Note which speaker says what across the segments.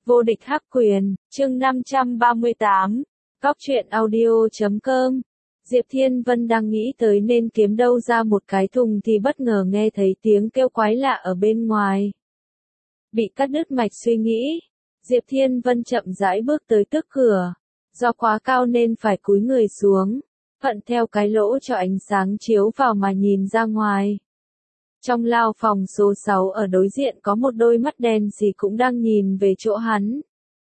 Speaker 1: Vô địch hắc quyền, chương 538, Góc truyện audio.com. Diệp Thiên Vân đang nghĩ tới nên kiếm đâu ra một cái thùng thì bất ngờ nghe thấy tiếng kêu quái lạ ở bên ngoài. Bị cắt đứt mạch suy nghĩ, Diệp Thiên Vân chậm rãi bước tới trước cửa. Do quá cao nên phải cúi người xuống, thuận theo cái lỗ cho ánh sáng chiếu vào mà nhìn ra ngoài. Trong lao phòng số 6 ở đối diện có một đôi mắt đen sì cũng đang nhìn về chỗ hắn.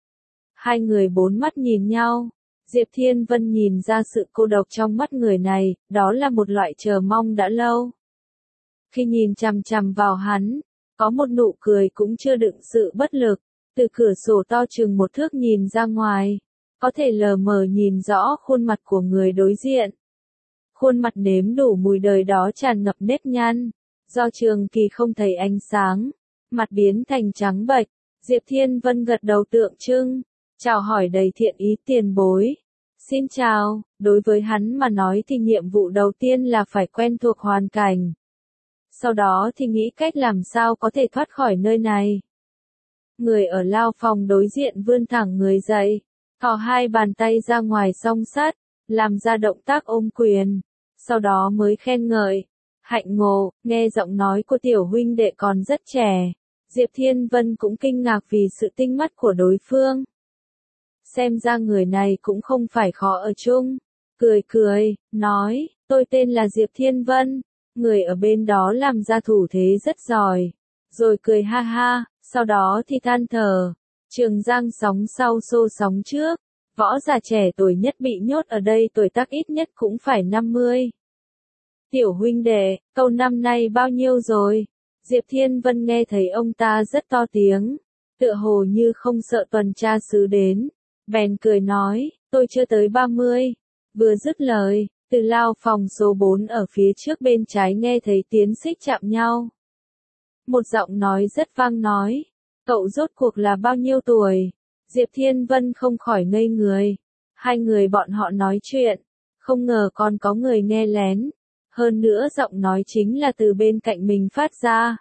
Speaker 1: Hai người bốn mắt nhìn nhau, Diệp Thiên Vân nhìn ra sự cô độc trong mắt người này, đó là một loại chờ mong đã lâu. Khi nhìn chằm chằm vào hắn, có một nụ cười cũng chưa đựng sự bất lực, từ cửa sổ to chừng một thước nhìn ra ngoài, có thể lờ mờ nhìn rõ khuôn mặt của người đối diện. Khuôn mặt nếm đủ mùi đời đó tràn ngập nếp nhăn. Do trường kỳ không thấy ánh sáng, mặt biến thành trắng bệch, Diệp Thiên Vân gật đầu tượng trưng, chào hỏi đầy thiện ý tiền bối. Xin chào, đối với hắn mà nói thì nhiệm vụ đầu tiên là phải quen thuộc hoàn cảnh. Sau đó thì nghĩ cách làm sao có thể thoát khỏi nơi này. Người ở lao phòng đối diện vươn thẳng người dậy, thò hai bàn tay ra ngoài song sắt, làm ra động tác ôm quyền, sau đó mới khen ngợi. Hạnh ngộ, nghe giọng nói của tiểu huynh đệ còn rất trẻ, Diệp Thiên Vân cũng kinh ngạc vì sự tinh mắt của đối phương. Xem ra người này cũng không phải khó ở chung, cười, nói, tôi tên là Diệp Thiên Vân, người ở bên đó làm ra thủ thế rất giỏi, rồi cười ha ha, sau đó thì than thở, Trường Giang sóng sau xô sóng trước, võ giả trẻ tuổi nhất bị nhốt ở đây tuổi tác ít nhất cũng phải 50. Tiểu huynh đệ, cậu năm nay bao nhiêu rồi? Diệp Thiên Vân nghe thấy ông ta rất to tiếng, tựa hồ như không sợ tuần tra sứ đến, bèn cười nói, tôi chưa tới 30. Vừa dứt lời, từ lao phòng số 4 ở phía trước bên trái nghe thấy tiếng xích chạm nhau. Một giọng nói rất vang nói, cậu rốt cuộc là bao nhiêu tuổi? Diệp Thiên Vân không khỏi ngây người. Hai người bọn họ nói chuyện, không ngờ còn có người nghe lén. Hơn nữa giọng nói chính là từ bên cạnh mình phát ra.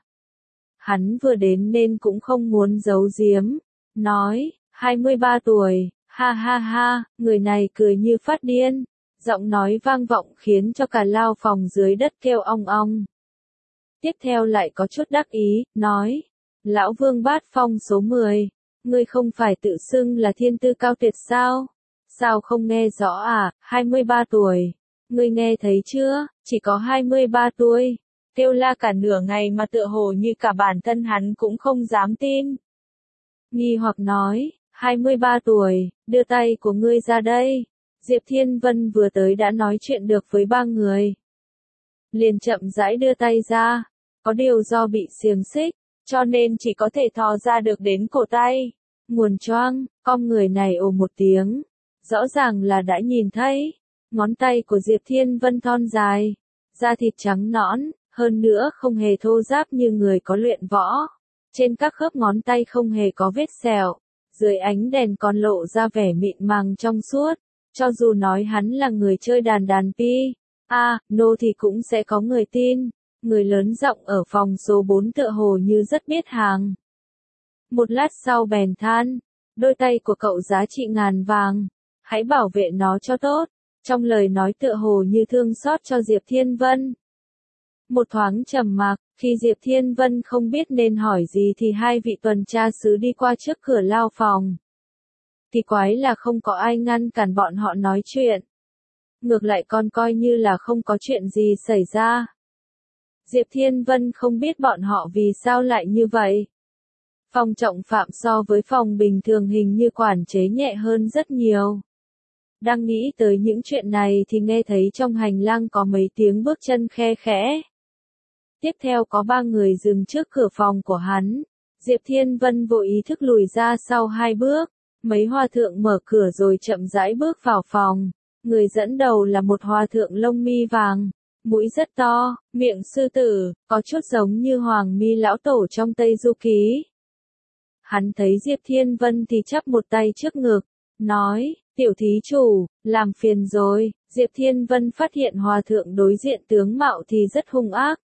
Speaker 1: Hắn vừa đến nên cũng không muốn giấu giếm, nói, 23 tuổi, ha ha ha, người này cười như phát điên, giọng nói vang vọng khiến cho cả lao phòng dưới đất kêu ong ong. Tiếp theo lại có chút đắc ý, nói, Lão Vương Bát Phong số 10, ngươi không phải tự xưng là thiên tư cao tuyệt sao? Sao không nghe rõ à, 23 tuổi. Ngươi nghe thấy chưa, chỉ có 23 tuổi, kêu la cả nửa ngày mà tựa hồ như cả bản thân hắn cũng không dám tin. Nghi hoặc nói, 23 tuổi, đưa tay của ngươi ra đây. Diệp Thiên Vân vừa tới đã nói chuyện được với ba người. Liền chậm rãi đưa tay ra, có điều do bị xiềng xích, cho nên chỉ có thể thò ra được đến cổ tay. Nguồn choang, con người này ồ một tiếng, rõ ràng là đã nhìn thấy. Ngón tay của Diệp Thiên Vân thon dài, da thịt trắng nõn, hơn nữa không hề thô ráp như người có luyện võ. Trên các khớp ngón tay không hề có vết sẹo, dưới ánh đèn còn lộ ra vẻ mịn màng trong suốt. Cho dù nói hắn là người chơi đàn piano thì cũng sẽ có người tin. Người lớn giọng ở phòng số 4 tựa hồ như rất biết hàng. Một lát sau bèn than, đôi tay của cậu giá trị ngàn vàng, hãy bảo vệ nó cho tốt. Trong lời nói tựa hồ như thương xót cho Diệp Thiên Vân. Một thoáng trầm mặc, khi Diệp Thiên Vân không biết nên hỏi gì thì hai vị tuần tra sứ đi qua trước cửa lao phòng. Thì quái là không có ai ngăn cản bọn họ nói chuyện. Ngược lại còn coi như là không có chuyện gì xảy ra. Diệp Thiên Vân không biết bọn họ vì sao lại như vậy. Phòng trọng phạm so với phòng bình thường hình như quản chế nhẹ hơn rất nhiều. Đang nghĩ tới những chuyện này thì nghe thấy trong hành lang có mấy tiếng bước chân khe khẽ. Tiếp theo có ba người dừng trước cửa phòng của hắn. Diệp Thiên Vân vội ý thức lùi ra sau hai bước. Mấy hòa thượng mở cửa rồi chậm rãi bước vào phòng. Người dẫn đầu là một hòa thượng lông mi vàng, mũi rất to, miệng sư tử, có chút giống như Hoàng Mi lão tổ trong Tây Du Ký. Hắn thấy Diệp Thiên Vân thì chắp một tay trước ngực, nói, tiểu thí chủ, làm phiền rồi. Diệp Thiên Vân phát hiện hòa thượng đối diện tướng mạo thì rất hung ác.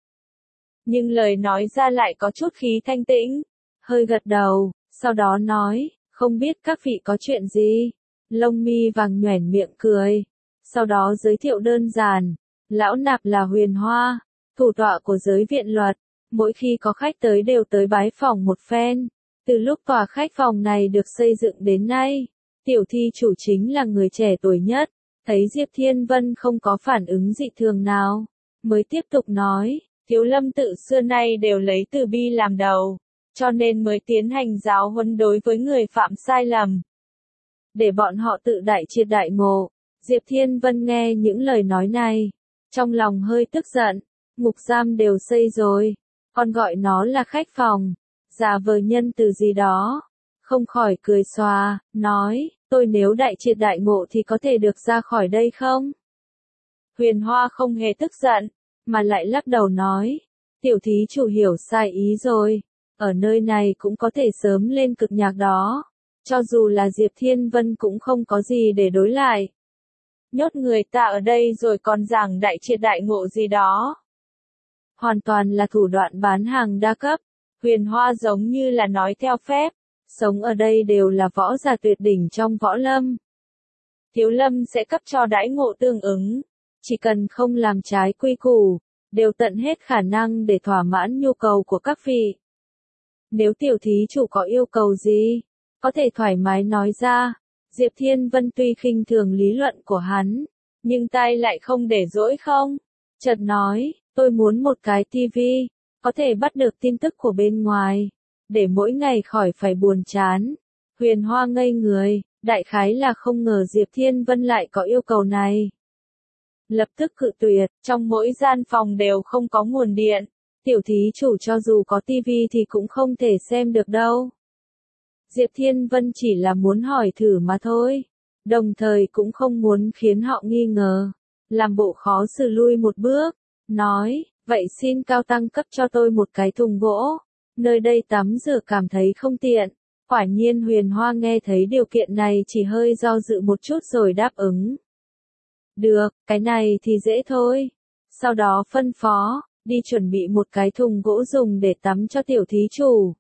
Speaker 1: Nhưng lời nói ra lại có chút khí thanh tĩnh, hơi gật đầu, sau đó nói, Không biết các vị có chuyện gì? Lông mi vàng nhoẻn miệng cười. Sau đó giới thiệu đơn giản. Lão nạp là Huyền Hoa, thủ tọa của giới viện luật. Mỗi khi có khách tới đều tới bái phòng một phen. Từ lúc tòa khách phòng này được xây dựng đến nay, tiểu thi chủ chính là người trẻ tuổi nhất. Thấy Diệp Thiên Vân không có phản ứng dị thường nào, mới tiếp tục nói, Thiếu Lâm tự xưa nay đều lấy từ bi làm đầu, cho nên mới tiến hành giáo huấn đối với người phạm sai lầm. Để bọn họ tự đại triệt đại ngộ. Diệp Thiên Vân nghe những lời nói này, trong lòng hơi tức giận, ngục giam đều xây rồi, còn gọi nó là khách phòng, giả vờ nhân từ gì đó. Không khỏi cười xòa, nói, tôi nếu đại triệt đại ngộ thì có thể được ra khỏi đây không? Huyền Hoa không hề tức giận, mà lại lắc đầu nói, tiểu thí chủ hiểu sai ý rồi, ở nơi này cũng có thể sớm lên cực nhạc đó, cho dù là Diệp Thiên Vân cũng không có gì để đối lại. Nhốt người ta ở đây rồi còn giảng đại triệt đại ngộ gì đó. Hoàn toàn là thủ đoạn bán hàng đa cấp, Huyền Hoa giống như là nói theo phép, sống ở đây đều là võ giả tuyệt đỉnh trong võ lâm. Thiếu Lâm sẽ cấp cho đãi ngộ tương ứng, chỉ cần không làm trái quy củ, đều tận hết khả năng để thỏa mãn nhu cầu của các vị. Nếu tiểu thí chủ có yêu cầu gì, có thể thoải mái nói ra. Diệp Thiên Vân tuy khinh thường lý luận của hắn, nhưng tai lại không để dỗi không. Chợt nói, tôi muốn một cái tivi, có thể bắt được tin tức của bên ngoài, để mỗi ngày khỏi phải buồn chán. Huyền Hoa ngây người, đại khái là không ngờ Diệp Thiên Vân lại có yêu cầu này. Lập tức cự tuyệt, trong mỗi gian phòng đều không có nguồn điện, tiểu thí chủ cho dù có tivi thì cũng không thể xem được đâu. Diệp Thiên Vân chỉ là muốn hỏi thử mà thôi, đồng thời cũng không muốn khiến họ nghi ngờ, làm bộ khó xử lui một bước, nói, vậy xin cao tăng cấp cho tôi một cái thùng gỗ, nơi đây tắm rửa cảm thấy không tiện. Quả nhiên Huyền Hoa nghe thấy điều kiện này chỉ hơi do dự một chút rồi đáp ứng. Được, cái này thì dễ thôi. Sau đó phân phó, đi chuẩn bị một cái thùng gỗ dùng để tắm cho tiểu thí chủ.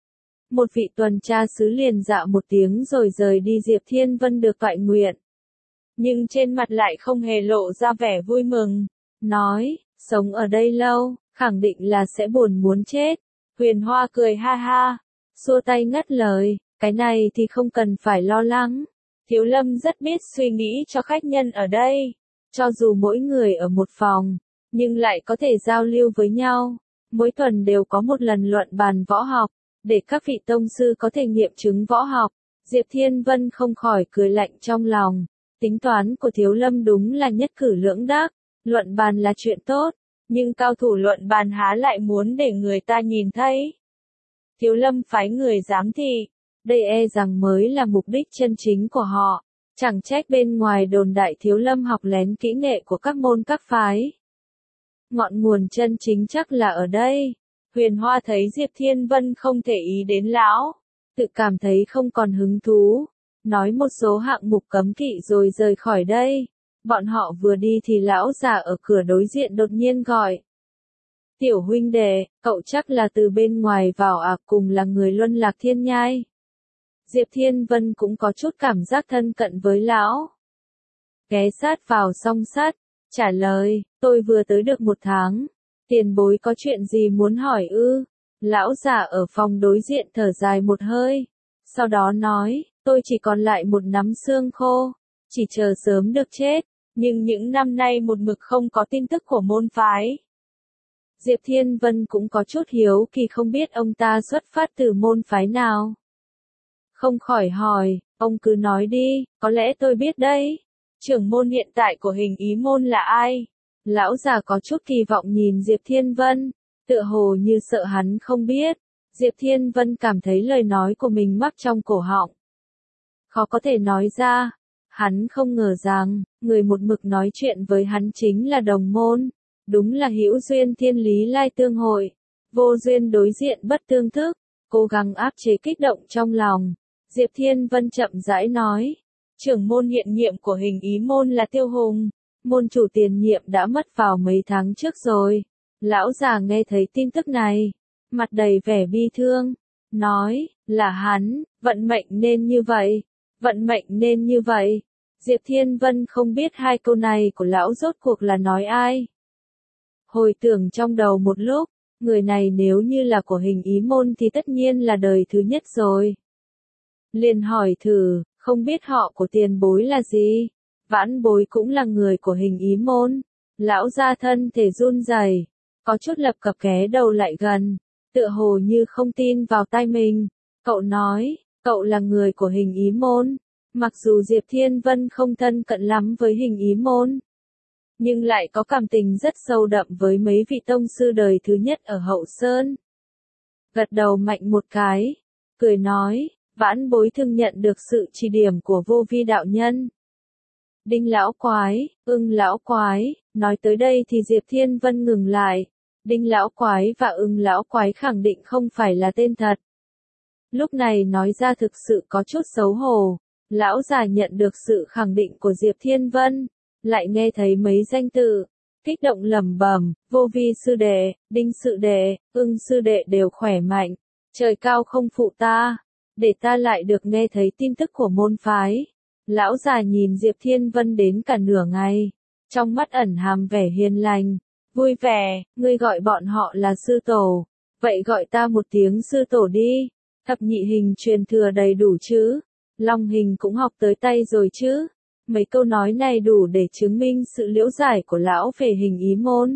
Speaker 1: Một vị tuần tra sứ liền dạ một tiếng rồi rời đi. Diệp Thiên Vân được toại nguyện, nhưng trên mặt lại không hề lộ ra vẻ vui mừng, nói, sống ở đây lâu, khẳng định là sẽ buồn muốn chết. Huyền Hoa cười ha ha, xua tay ngắt lời, cái này thì không cần phải lo lắng. Thiếu Lâm rất biết suy nghĩ cho khách nhân ở đây, cho dù mỗi người ở một phòng, nhưng lại có thể giao lưu với nhau. Mỗi tuần đều có một lần luận bàn võ học, để các vị tông sư có thể nghiệm chứng võ học. Diệp Thiên Vân không khỏi cười lạnh trong lòng, tính toán của Thiếu Lâm đúng là nhất cử lưỡng đắc, luận bàn là chuyện tốt, nhưng cao thủ luận bàn há lại muốn để người ta nhìn thấy. Thiếu Lâm phái người giám thị, đây e rằng mới là mục đích chân chính của họ, chẳng trách bên ngoài đồn đại Thiếu Lâm học lén kỹ nghệ của các môn các phái. Ngọn nguồn chân chính chắc là ở đây. Huyền Hoa thấy Diệp Thiên Vân không thể ý đến lão, tự cảm thấy không còn hứng thú, nói một số hạng mục cấm kỵ rồi rời khỏi đây. Bọn họ vừa đi thì lão già ở cửa đối diện đột nhiên gọi. Tiểu huynh đệ, cậu chắc là từ bên ngoài vào à, cùng là người Luân Lạc Thiên Nhai. Diệp Thiên Vân cũng có chút cảm giác thân cận với lão. Ghé sát vào song sắt, trả lời, tôi vừa tới được 1 tháng. Tiền bối có chuyện gì muốn hỏi ư? Lão già ở phòng đối diện thở dài một hơi. Sau đó nói, tôi chỉ còn lại một nắm xương khô, chỉ chờ sớm được chết, nhưng những năm nay một mực không có tin tức của môn phái. Diệp Thiên Vân cũng có chút hiếu kỳ không biết ông ta xuất phát từ môn phái nào. Không khỏi hỏi, ông cứ nói đi, có lẽ tôi biết đấy. Trưởng môn hiện tại của Hình Ý môn là ai? Lão già có chút kỳ vọng nhìn Diệp Thiên Vân, tựa hồ như sợ hắn không biết. Diệp Thiên Vân cảm thấy lời nói của mình mắc trong cổ họng, khó có thể nói ra. Hắn không ngờ rằng, người một mực nói chuyện với hắn chính là đồng môn. Đúng là hữu duyên thiên lý lai tương hội, vô duyên đối diện bất tương thức. Cố gắng áp chế kích động trong lòng, Diệp Thiên Vân chậm rãi nói, trưởng môn hiện nhiệm của Hình Ý môn là Tiêu Hùng, môn chủ tiền nhiệm đã mất vào mấy tháng trước rồi. Lão già nghe thấy tin tức này, mặt đầy vẻ bi thương, nói, là hắn, vận mệnh nên như vậy, vận mệnh nên như vậy. Diệp Thiên Vân không biết hai câu này của lão rốt cuộc là nói ai. Hồi tưởng trong đầu một lúc, người này nếu như là của Hình Ý Môn thì tất nhiên là đời thứ nhất rồi. Liền hỏi thử, không biết họ của tiền bối là gì? Vãn bối cũng là người của Hình Ý Môn. Lão gia thân thể run rẩy, có chút lập cập ghé đầu lại gần, tựa hồ như không tin vào tai mình. Cậu nói, cậu là người của Hình Ý Môn. Mặc dù Diệp Thiên Vân không thân cận lắm với Hình Ý Môn, nhưng lại có cảm tình rất sâu đậm với mấy vị tông sư đời thứ nhất ở Hậu Sơn. Gật đầu mạnh một cái, cười nói, vãn bối thường nhận được sự chỉ điểm của Vô Vi đạo nhân. Đinh lão quái, Ưng lão quái, nói tới đây thì Diệp Thiên Vân ngừng lại. Đinh lão quái và Ưng lão quái khẳng định không phải là tên thật. Lúc này nói ra thực sự có chút xấu hổ. Lão già nhận được sự khẳng định của Diệp Thiên Vân, lại nghe thấy mấy danh tự, kích động lẩm bẩm, Vô Vi sư đệ, Đinh sư đệ, Ưng sư đệ đều khỏe mạnh, trời cao không phụ ta, để ta lại được nghe thấy tin tức của môn phái. Lão già nhìn Diệp Thiên Vân đến cả nửa ngày, trong mắt ẩn hàm vẻ hiền lành, vui vẻ, ngươi gọi bọn họ là sư tổ, vậy gọi ta một tiếng sư tổ đi, thập nhị hình truyền thừa đầy đủ chứ, long hình cũng học tới tay rồi chứ. Mấy câu nói này đủ để chứng minh sự liễu giải của lão về Hình Ý Môn.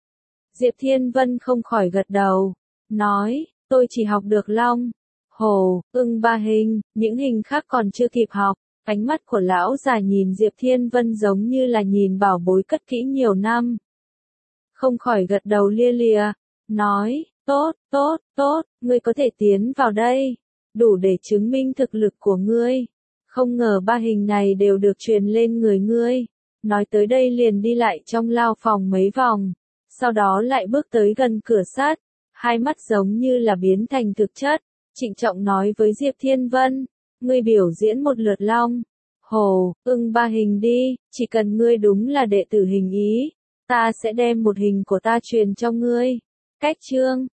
Speaker 1: Diệp Thiên Vân không khỏi gật đầu, nói, tôi chỉ học được long, hồ, ưng ba hình, những hình khác còn chưa kịp học. Ánh mắt của lão già nhìn Diệp Thiên Vân giống như là nhìn bảo bối cất kỹ nhiều năm. Không khỏi gật đầu lia lịa, nói, tốt, tốt, tốt, ngươi có thể tiến vào đây, đủ để chứng minh thực lực của ngươi. Không ngờ ba hình này đều được truyền lên người ngươi. Nói tới đây liền đi lại trong lao phòng mấy vòng, sau đó lại bước tới gần cửa sắt, hai mắt giống như là biến thành thực chất, trịnh trọng nói với Diệp Thiên Vân, ngươi biểu diễn một lượt long, hồ, ưng ba hình đi, chỉ cần ngươi đúng là đệ tử Hình Ý, ta sẽ đem một hình của ta truyền cho ngươi. Cách chương